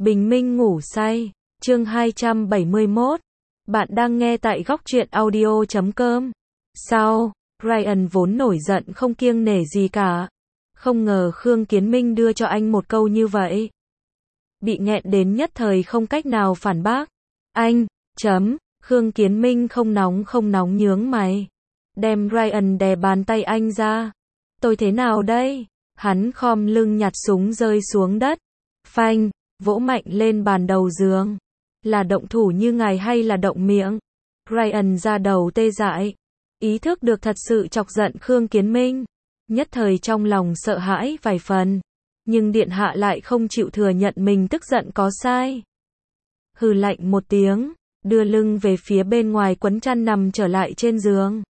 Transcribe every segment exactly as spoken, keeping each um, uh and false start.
Bình minh ngủ say, chương hai trăm bảy mươi mốt. Bạn đang nghe tại góc truyện audio chấm com. Sao, Ryan vốn nổi giận không kiêng nể gì cả. Không ngờ Khương Kiến Minh đưa cho anh một câu như vậy. Bị nghẹn đến nhất thời không cách nào phản bác. Anh, chấm, Khương Kiến Minh không nóng không nóng nhướng mày. Đem Ryan đè bàn tay anh ra. Tôi thế nào đây? Hắn khom lưng nhặt súng rơi xuống đất. Phanh, vỗ mạnh lên bàn đầu giường. Là động thủ như ngài hay là động miệng? Ryan ra đầu tê dại. Ý thức được thật sự chọc giận Khương Kiến Minh. Nhất thời trong lòng sợ hãi vài phần. Nhưng điện hạ lại không chịu thừa nhận mình tức giận có sai. Hừ lạnh một tiếng, đưa lưng về phía bên ngoài quấn chăn nằm trở lại trên giường.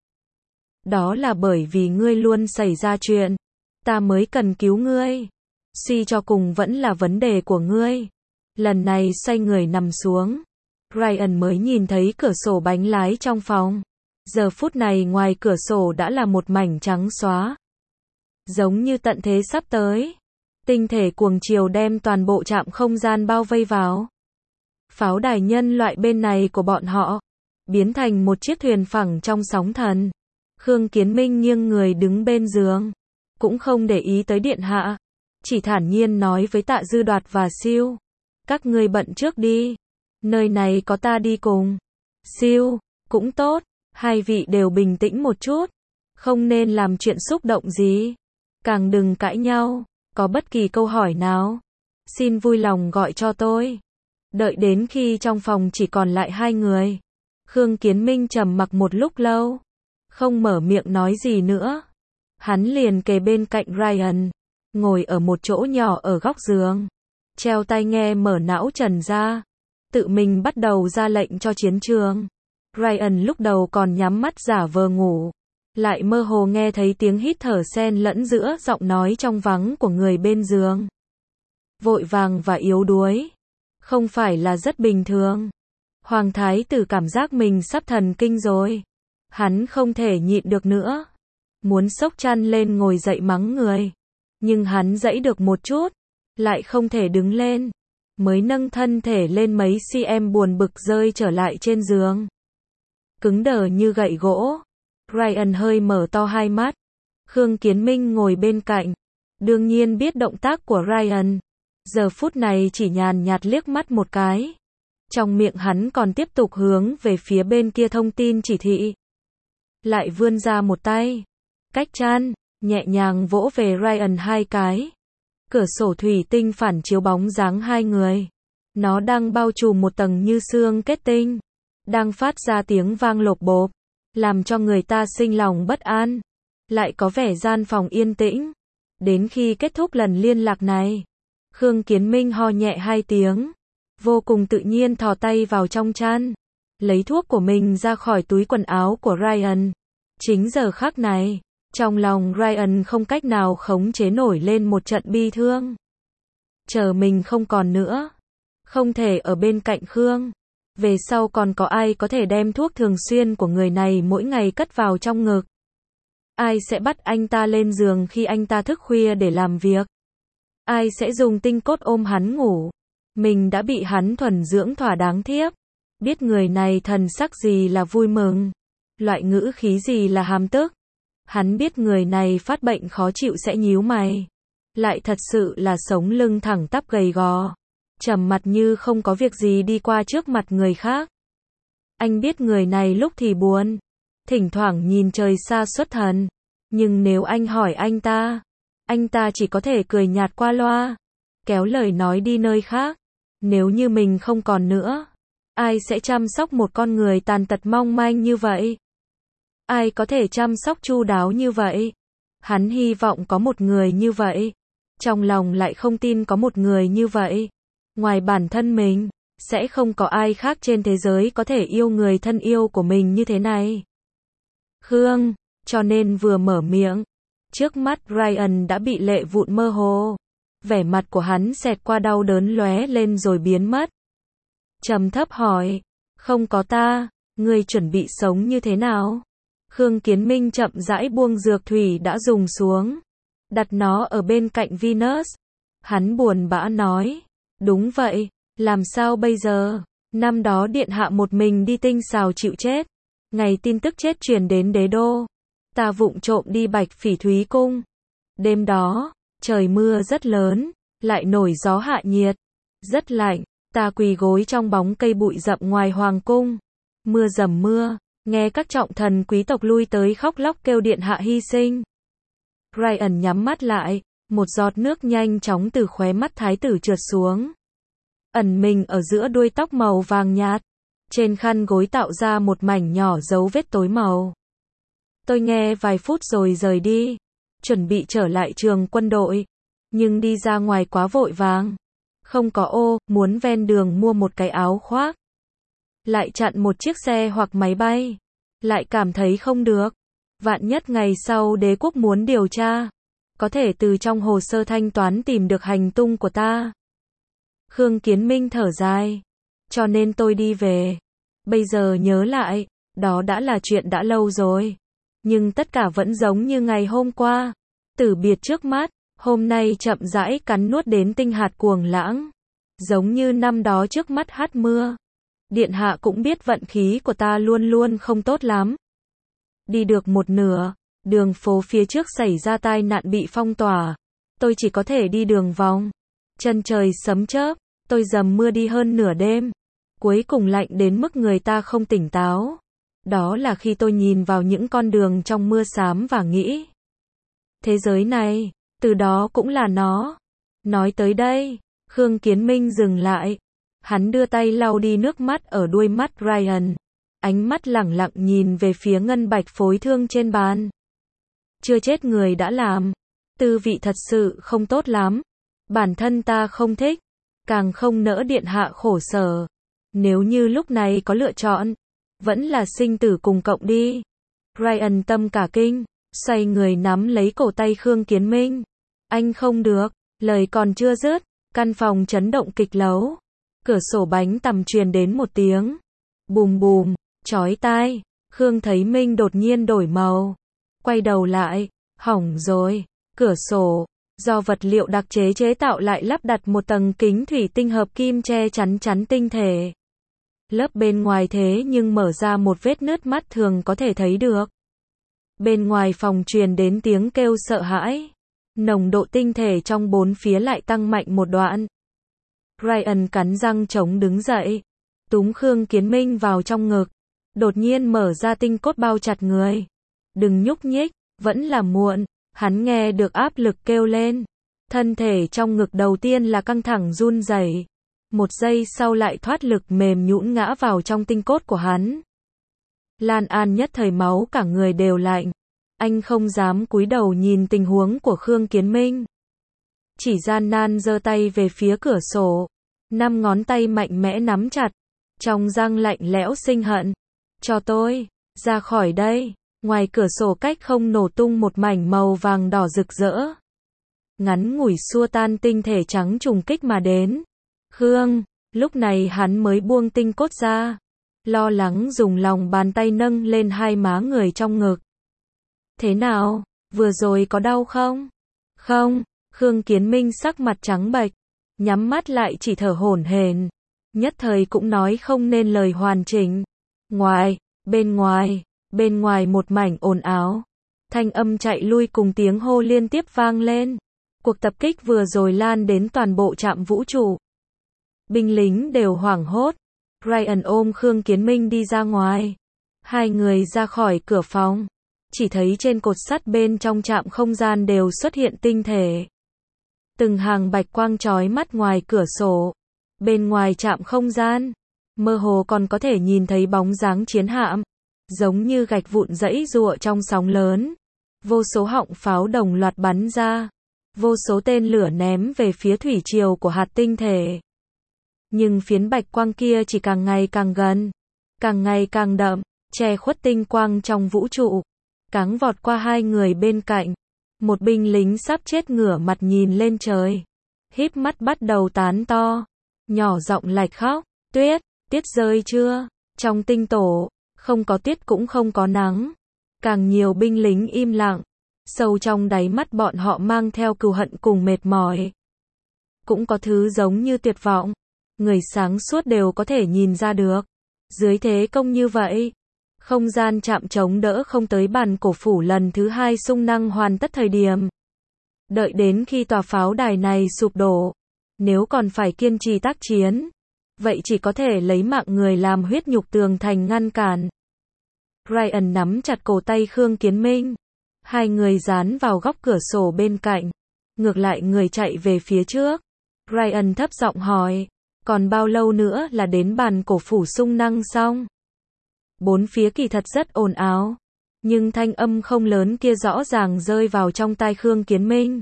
Đó là bởi vì ngươi luôn xảy ra chuyện. Ta mới cần cứu ngươi. Suy cho cùng vẫn là vấn đề của ngươi. Lần này xoay người nằm xuống. Ryan mới nhìn thấy cửa sổ bánh lái trong phòng. Giờ phút này ngoài cửa sổ đã là một mảnh trắng xóa. Giống như tận thế sắp tới. Tinh thể cuồng chiều đem toàn bộ trạm không gian bao vây vào. Pháo đài nhân loại bên này của bọn họ biến thành một chiếc thuyền phẳng trong sóng thần. Khương Kiến Minh nghiêng người đứng bên giường, cũng không để ý tới điện hạ, chỉ thản nhiên nói với Tạ Dư Đoạt và Siêu, các ngươi bận trước đi, nơi này có ta đi cùng. Siêu, cũng tốt, hai vị đều bình tĩnh một chút, không nên làm chuyện xúc động gì, càng đừng cãi nhau, có bất kỳ câu hỏi nào, xin vui lòng gọi cho tôi. Đợi đến khi trong phòng chỉ còn lại hai người, Khương Kiến Minh trầm mặc một lúc lâu, không mở miệng nói gì nữa. Hắn liền kề bên cạnh Ryan, ngồi ở một chỗ nhỏ ở góc giường, treo tai nghe mở não trần ra, tự mình bắt đầu ra lệnh cho chiến trường. Ryan lúc đầu còn nhắm mắt giả vờ ngủ, lại mơ hồ nghe thấy tiếng hít thở xen lẫn giữa giọng nói trong vắng của người bên giường. Vội vàng và yếu đuối, không phải là rất bình thường. Hoàng thái tử cảm giác mình sắp thần kinh rồi. Hắn không thể nhịn được nữa, muốn xốc chăn lên ngồi dậy mắng người. Nhưng hắn giãy được một chút, lại không thể đứng lên. Mới nâng thân thể lên mấy cm buồn bực rơi trở lại trên giường. Cứng đờ như gậy gỗ. Ryan hơi mở to hai mắt. Khương Kiến Minh ngồi bên cạnh. Đương nhiên biết động tác của Ryan. Giờ phút này chỉ nhàn nhạt liếc mắt một cái. Trong miệng hắn còn tiếp tục hướng về phía bên kia thông tin chỉ thị. Lại vươn ra một tay, cách chăn, nhẹ nhàng vỗ về Ryan hai cái. Cửa sổ thủy tinh phản chiếu bóng dáng hai người. Nó đang bao trùm một tầng như xương kết tinh, đang phát ra tiếng vang lộp bộp, làm cho người ta sinh lòng bất an. Lại có vẻ gian phòng yên tĩnh. Đến khi kết thúc lần liên lạc này, Khương Kiến Minh ho nhẹ hai tiếng, vô cùng tự nhiên thò tay vào trong chăn, lấy thuốc của mình ra khỏi túi quần áo của Ryan. Chính giờ khắc này, trong lòng Ryan không cách nào khống chế nổi lên một trận bi thương. Chờ mình không còn nữa, không thể ở bên cạnh Khương. Về sau còn có ai có thể đem thuốc thường xuyên của người này mỗi ngày cất vào trong ngực? Ai sẽ bắt anh ta lên giường khi anh ta thức khuya để làm việc? Ai sẽ dùng tinh cốt ôm hắn ngủ? Mình đã bị hắn thuần dưỡng thỏa đáng thiếp. Biết người này thần sắc gì là vui mừng, loại ngữ khí gì là hàm tức. Hắn biết người này phát bệnh khó chịu sẽ nhíu mày, lại thật sự là sống lưng thẳng tắp gầy gò, trầm mặt như không có việc gì đi qua trước mặt người khác. Anh biết người này lúc thì buồn, thỉnh thoảng nhìn trời xa xuất thần, nhưng nếu anh hỏi anh ta, anh ta chỉ có thể cười nhạt qua loa, kéo lời nói đi nơi khác. Nếu như mình không còn nữa, ai sẽ chăm sóc một con người tàn tật mong manh như vậy? Ai có thể chăm sóc chu đáo như vậy? Hắn hy vọng có một người như vậy. Trong lòng lại không tin có một người như vậy. Ngoài bản thân mình, sẽ không có ai khác trên thế giới có thể yêu người thân yêu của mình như thế này. Khương, cho nên vừa mở miệng, trước mắt Ryan đã bị lệ vụn mơ hồ. Vẻ mặt của hắn xẹt qua đau đớn lóe lên rồi biến mất. Trầm thấp hỏi, không có ta, ngươi chuẩn bị sống như thế nào? Khương Kiến Minh chậm rãi buông dược thủy đã dùng xuống, đặt nó ở bên cạnh Venus. Hắn buồn bã nói, đúng vậy, Làm sao bây giờ? Năm đó điện hạ một mình đi tinh xào chịu chết. Ngày tin tức chết truyền đến đế đô. Ta vụng trộm đi Bạch Phỉ Thúy cung. Đêm đó, trời mưa rất lớn, lại nổi gió hạ nhiệt. Rất lạnh, ta quỳ gối trong bóng cây bụi rậm ngoài hoàng cung. Mưa dầm mưa, nghe các trọng thần quý tộc lui tới khóc lóc kêu điện hạ hy sinh. Ryan nhắm mắt lại, một giọt nước nhanh chóng từ khóe mắt thái tử trượt xuống. Ẩn mình ở giữa đuôi tóc màu vàng nhạt. Trên khăn gối tạo ra một mảnh nhỏ dấu vết tối màu. Tôi nghe vài phút rồi rời đi. Chuẩn bị trở lại trường quân đội. Nhưng đi ra ngoài quá vội vàng. Không có ô, muốn ven đường mua một cái áo khoác. Lại chặn một chiếc xe hoặc máy bay. Lại cảm thấy không được. Vạn nhất ngày sau đế quốc muốn điều tra. Có thể từ trong hồ sơ thanh toán tìm được hành tung của ta. Khương Kiến Minh thở dài. Cho nên tôi đi về. Bây giờ nhớ lại, đó đã là chuyện đã lâu rồi. Nhưng tất cả vẫn giống như ngày hôm qua. Tử biệt trước mắt, hôm nay chậm rãi cắn nuốt đến tinh hạt cuồng lãng. Giống như năm đó trước mắt hát mưa. Điện hạ cũng biết vận khí của ta luôn luôn không tốt lắm. Đi được một nửa, đường phố phía trước xảy ra tai nạn bị phong tỏa. Tôi chỉ có thể đi đường vòng. Chân trời sấm chớp, tôi dầm mưa đi hơn nửa đêm. Cuối cùng lạnh đến mức người ta không tỉnh táo. Đó là khi tôi nhìn vào những con đường trong mưa xám và nghĩ. Thế giới này, từ đó cũng là nó. Nói tới đây, Khương Kiến Minh dừng lại. Hắn đưa tay lau đi nước mắt ở đuôi mắt Ryan. Ánh mắt lẳng lặng nhìn về phía ngân bạch phối thương trên bàn. Chưa chết người đã làm. Tư vị thật sự không tốt lắm. Bản thân ta không thích. Càng không nỡ điện hạ khổ sở. Nếu như lúc này có lựa chọn, vẫn là sinh tử cùng cộng đi. Ryan tâm cả kinh, xoay người nắm lấy cổ tay Khương Kiến Minh. Anh không được, lời còn chưa dứt, căn phòng chấn động kịch lấu. Cửa sổ bánh tằm truyền đến một tiếng. Bùm bùm, chói tai. Khương thấy Minh đột nhiên đổi màu. Quay đầu lại, hỏng rồi. Cửa sổ, do vật liệu đặc chế chế tạo lại lắp đặt một tầng kính thủy tinh hợp kim che chắn chắn tinh thể. Lớp bên ngoài thế nhưng mở ra một vết nứt mắt thường có thể thấy được. Bên ngoài phòng truyền đến tiếng kêu sợ hãi. Nồng độ tinh thể trong bốn phía lại tăng mạnh một đoạn. Ryan cắn răng chống đứng dậy. Túm Khương Kiến Minh vào trong ngực. Đột nhiên mở ra tinh cốt bao chặt người. Đừng nhúc nhích, vẫn là muộn. Hắn nghe được áp lực kêu lên. Thân thể trong ngực đầu tiên là căng thẳng run rẩy. Một giây sau lại thoát lực mềm nhũn ngã vào trong tinh cốt của hắn. Lan An nhất thời máu cả người đều lạnh. Anh không dám cúi đầu nhìn tình huống của Khương Kiến Minh. Chỉ gian nan giơ tay về phía cửa sổ. Năm ngón tay mạnh mẽ nắm chặt. Trong răng lạnh lẽo sinh hận. Cho tôi, ra khỏi đây. Ngoài cửa sổ cách không nổ tung một mảnh màu vàng đỏ rực rỡ. Ngắn ngủi xua tan tinh thể trắng trùng kích mà đến. Khương, lúc này hắn mới buông tinh cốt ra. Lo lắng dùng lòng bàn tay nâng lên hai má người trong ngực. Thế nào, vừa rồi có đau không? Không, Khương Kiến Minh sắc mặt trắng bệch, nhắm mắt lại chỉ thở hổn hển, nhất thời cũng nói không nên lời hoàn chỉnh. Ngoài, bên ngoài, bên ngoài một mảnh ồn ào, thanh âm chạy lui cùng tiếng hô liên tiếp vang lên. Cuộc tập kích vừa rồi lan đến toàn bộ trạm vũ trụ. Binh lính đều hoảng hốt. Ryan ôm Khương Kiến Minh đi ra ngoài. Hai người ra khỏi cửa phòng. Chỉ thấy trên cột sắt bên trong trạm không gian đều xuất hiện tinh thể. Từng hàng bạch quang chói mắt ngoài cửa sổ. Bên ngoài trạm không gian, mơ hồ còn có thể nhìn thấy bóng dáng chiến hạm. Giống như gạch vụn giãy giụa trong sóng lớn. Vô số họng pháo đồng loạt bắn ra. Vô số tên lửa ném về phía thủy triều của hạt tinh thể. Nhưng phiến bạch quang kia chỉ càng ngày càng gần. Càng ngày càng đậm, che khuất tinh quang trong vũ trụ. Cáng vọt qua hai người bên cạnh. Một binh lính sắp chết ngửa mặt nhìn lên trời. Híp mắt bắt đầu tán to. Nhỏ giọng lạch khóc. Tuyết, tuyết rơi chưa? Trong tinh tổ, không có tuyết cũng không có nắng. Càng nhiều binh lính im lặng. Sâu trong đáy mắt bọn họ mang theo cừu hận cùng mệt mỏi. Cũng có thứ giống như tuyệt vọng. người sáng suốt đều có thể nhìn ra được. Dưới thế công như vậy, không gian chạm chống đỡ không tới bàn cổ phủ lần thứ hai xung năng hoàn tất thời điểm. Đợi đến khi tòa pháo đài này sụp đổ, nếu còn phải kiên trì tác chiến, vậy chỉ có thể lấy mạng người làm huyết nhục tường thành ngăn cản. Ryan nắm chặt cổ tay Khương Kiến Minh. Hai người dán vào góc cửa sổ bên cạnh. Ngược lại người chạy về phía trước. Ryan thấp giọng hỏi, còn bao lâu nữa là đến bàn cổ phủ xung năng xong? Bốn phía kỳ thật rất ồn ào, nhưng thanh âm không lớn kia rõ ràng rơi vào trong tai Khương Kiến Minh.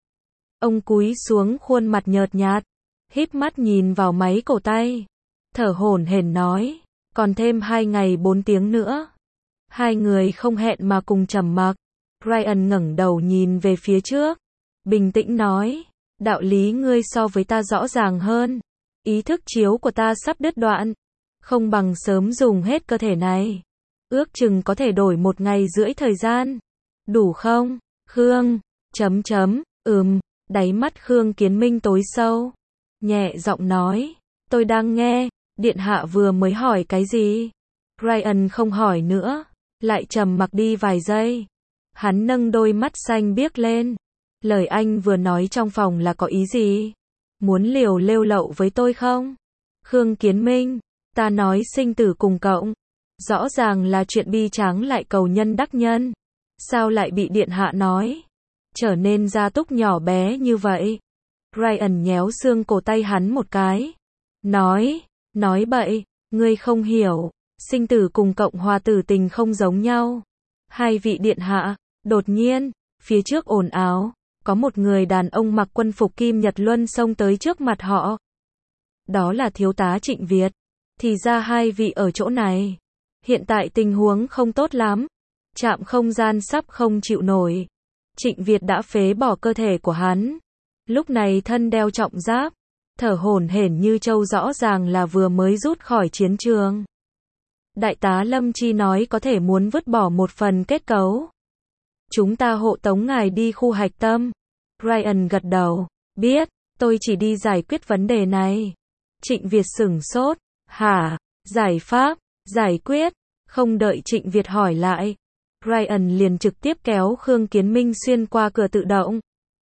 Ông cúi xuống khuôn mặt nhợt nhạt, híp mắt nhìn vào máy cổ tay, thở hổn hển nói, còn thêm hai ngày bốn tiếng nữa. Hai người không hẹn mà cùng trầm mặc. Ryan ngẩng đầu nhìn về phía trước, bình tĩnh nói, đạo lý ngươi so với ta rõ ràng hơn. Ý thức chiếu của ta sắp đứt đoạn, không bằng sớm dùng hết cơ thể này. Ước chừng có thể đổi một ngày rưỡi thời gian. Đủ không? Khương, chấm chấm, ừm, đáy mắt Khương Kiến Minh tối sâu. Nhẹ giọng nói, tôi đang nghe, điện hạ vừa mới hỏi cái gì? Ryan không hỏi nữa, lại trầm mặc đi vài giây. Hắn nâng đôi mắt xanh biếc lên. Lời anh vừa nói trong phòng là có ý gì? Muốn liều lêu lậu với tôi không? Khương Kiến Minh, ta nói sinh tử cùng cộng. Rõ ràng là chuyện bi tráng lại cầu nhân đắc nhân. Sao lại bị điện hạ nói? Trở nên gia túc nhỏ bé như vậy. Ryan nhéo xương cổ tay hắn một cái. Nói, nói bậy, ngươi không hiểu. Sinh tử cùng cộng hòa tử tình không giống nhau. Hai vị điện hạ, đột nhiên, phía trước ồn ào, có một người đàn ông mặc quân phục kim nhật luân xông tới trước mặt họ. Đó là thiếu tá Trịnh Việt. Thì ra hai vị ở chỗ này. Hiện tại tình huống không tốt lắm. Trạm không gian sắp không chịu nổi. Trịnh Việt đã phế bỏ cơ thể của hắn. Lúc này thân đeo trọng giáp, thở hổn hển như trâu, rõ ràng là vừa mới rút khỏi chiến trường. Đại tá Lâm Chi nói có thể muốn vứt bỏ một phần kết cấu. Chúng ta hộ tống ngài đi khu hạch tâm. Ryan gật đầu, biết, tôi chỉ đi giải quyết vấn đề này. Trịnh Việt sửng sốt, hả, giải pháp, giải quyết, không đợi Trịnh Việt hỏi lại. Ryan liền trực tiếp kéo Khương Kiến Minh xuyên qua cửa tự động.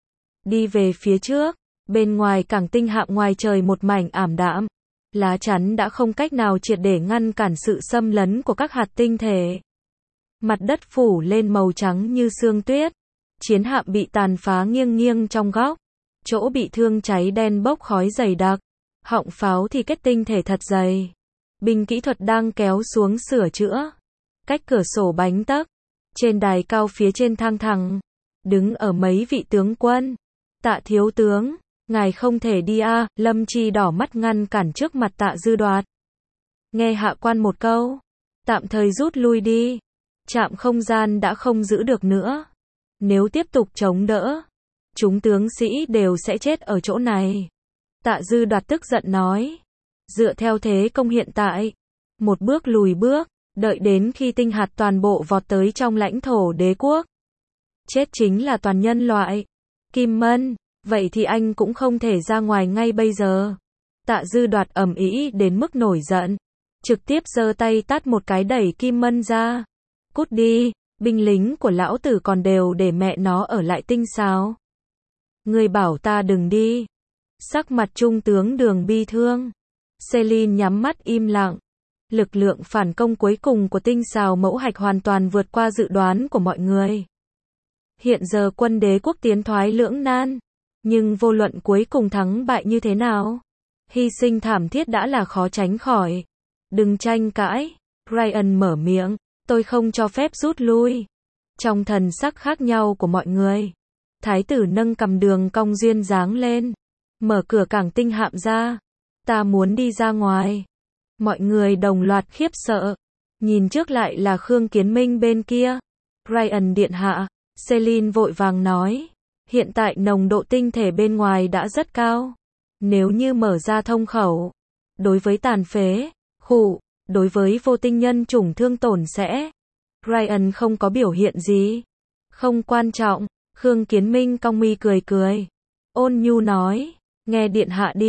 Đi về phía trước, bên ngoài cảng tinh hạm ngoài trời một mảnh ảm đạm. Lá chắn đã không cách nào triệt để ngăn cản sự xâm lấn của các hạt tinh thể. Mặt đất phủ lên màu trắng như sương tuyết. Chiến hạm bị tàn phá nghiêng nghiêng trong góc. Chỗ bị thương cháy đen bốc khói dày đặc. Họng pháo thì kết tinh thể thật dày. Binh kỹ thuật đang kéo xuống sửa chữa. Cách cửa sổ bánh tấc. Trên đài cao phía trên thang thẳng. Đứng ở mấy vị tướng quân. Tạ thiếu tướng, ngài không thể đi a. Lâm Chi đỏ mắt ngăn cản trước mặt Tạ Dư Đoạt. Nghe hạ quan một câu. Tạm thời rút lui đi. Trạm không gian đã không giữ được nữa. Nếu tiếp tục chống đỡ, chúng tướng sĩ đều sẽ chết ở chỗ này. Tạ Dư Đoạt tức giận nói. Dựa theo thế công hiện tại, một bước lùi bước, đợi đến khi tinh hạt toàn bộ vọt tới trong lãnh thổ đế quốc. Chết chính là toàn nhân loại. Kim Mân, vậy thì anh cũng không thể ra ngoài ngay bây giờ. Tạ Dư Đoạt ầm ĩ đến mức nổi giận, trực tiếp giơ tay tát một cái đẩy Kim Mân ra. Cút đi, binh lính của lão tử còn đều để mẹ nó ở lại tinh sao? Ngươi bảo ta đừng đi. Sắc mặt trung tướng Đường bi thương. Celine nhắm mắt im lặng. Lực lượng phản công cuối cùng của tinh xào mẫu hạch hoàn toàn vượt qua dự đoán của mọi người. Hiện giờ quân đế quốc tiến thoái lưỡng nan. Nhưng vô luận cuối cùng thắng bại như thế nào, hy sinh thảm thiết đã là khó tránh khỏi. Đừng tranh cãi. Ryan mở miệng. Tôi không cho phép rút lui. Trong thần sắc khác nhau của mọi người, thái tử nâng cầm đường cong duyên dáng lên. Mở cửa cảng tinh hạm ra. Ta muốn đi ra ngoài. Mọi người đồng loạt khiếp sợ. Nhìn trước lại là Khương Kiến Minh bên kia. Ryan điện hạ. Celine vội vàng nói. Hiện tại nồng độ tinh thể bên ngoài đã rất cao. Nếu như mở ra thông khẩu, đối với tàn phế, khụ, đối với vô tinh nhân chủng thương tổn sẽ. Ryan không có biểu hiện gì. Không quan trọng. Khương Kiến Minh cong mi cười cười. Ôn nhu nói. Nghe điện hạ đi.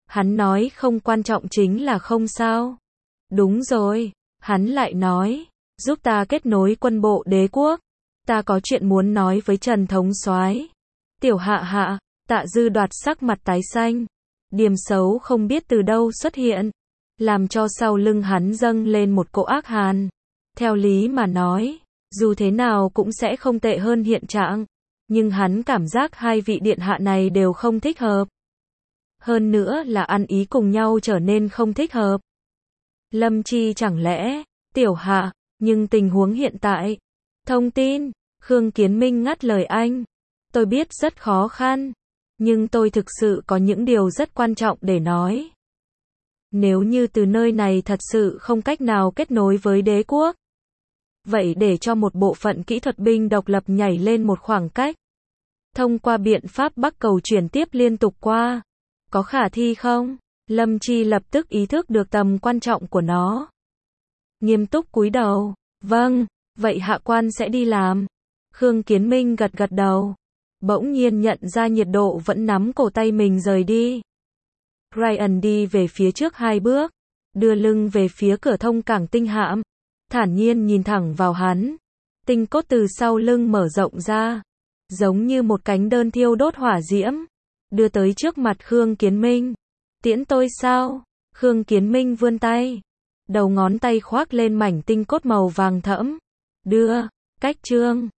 Hắn nói không quan trọng chính là không sao. Đúng rồi, hắn lại nói, giúp ta kết nối quân bộ đế quốc. Ta có chuyện muốn nói với Trần thống soái. Tiểu Hạ Hạ, Tạ Dư Đoạt sắc mặt tái xanh. Điểm xấu không biết từ đâu xuất hiện, làm cho sau lưng hắn dâng lên một cỗ ác hàn. Theo lý mà nói, dù thế nào cũng sẽ không tệ hơn hiện trạng, nhưng hắn cảm giác hai vị điện hạ này đều không thích hợp. Hơn nữa là ăn ý cùng nhau trở nên không thích hợp. Lâm Chi chẳng lẽ, Tiểu Hạ, nhưng tình huống hiện tại. Thông tin, Khương Kiến Minh ngắt lời anh. Tôi biết rất khó khăn, nhưng tôi thực sự có những điều rất quan trọng để nói. Nếu như từ nơi này thật sự không cách nào kết nối với đế quốc, vậy để cho một bộ phận kỹ thuật binh độc lập nhảy lên một khoảng cách, thông qua biện pháp bắc cầu chuyển tiếp liên tục qua, có khả thi không? Lâm Chi lập tức ý thức được tầm quan trọng của nó. Nghiêm túc cúi đầu, vâng, vậy hạ quan sẽ đi làm. Khương Kiến Minh gật gật đầu, bỗng nhiên nhận ra nhiệt độ vẫn nắm cổ tay mình rời đi. Ryan đi về phía trước hai bước, đưa lưng về phía cửa thông cảng tinh hạm, thản nhiên nhìn thẳng vào hắn. Tinh cốt từ sau lưng mở rộng ra, giống như một cánh đơn thiêu đốt hỏa diễm, đưa tới trước mặt Khương Kiến Minh. Tiễn tôi sao? Khương Kiến Minh vươn tay, đầu ngón tay khoác lên mảnh tinh cốt màu vàng thẫm, đưa, cách trương.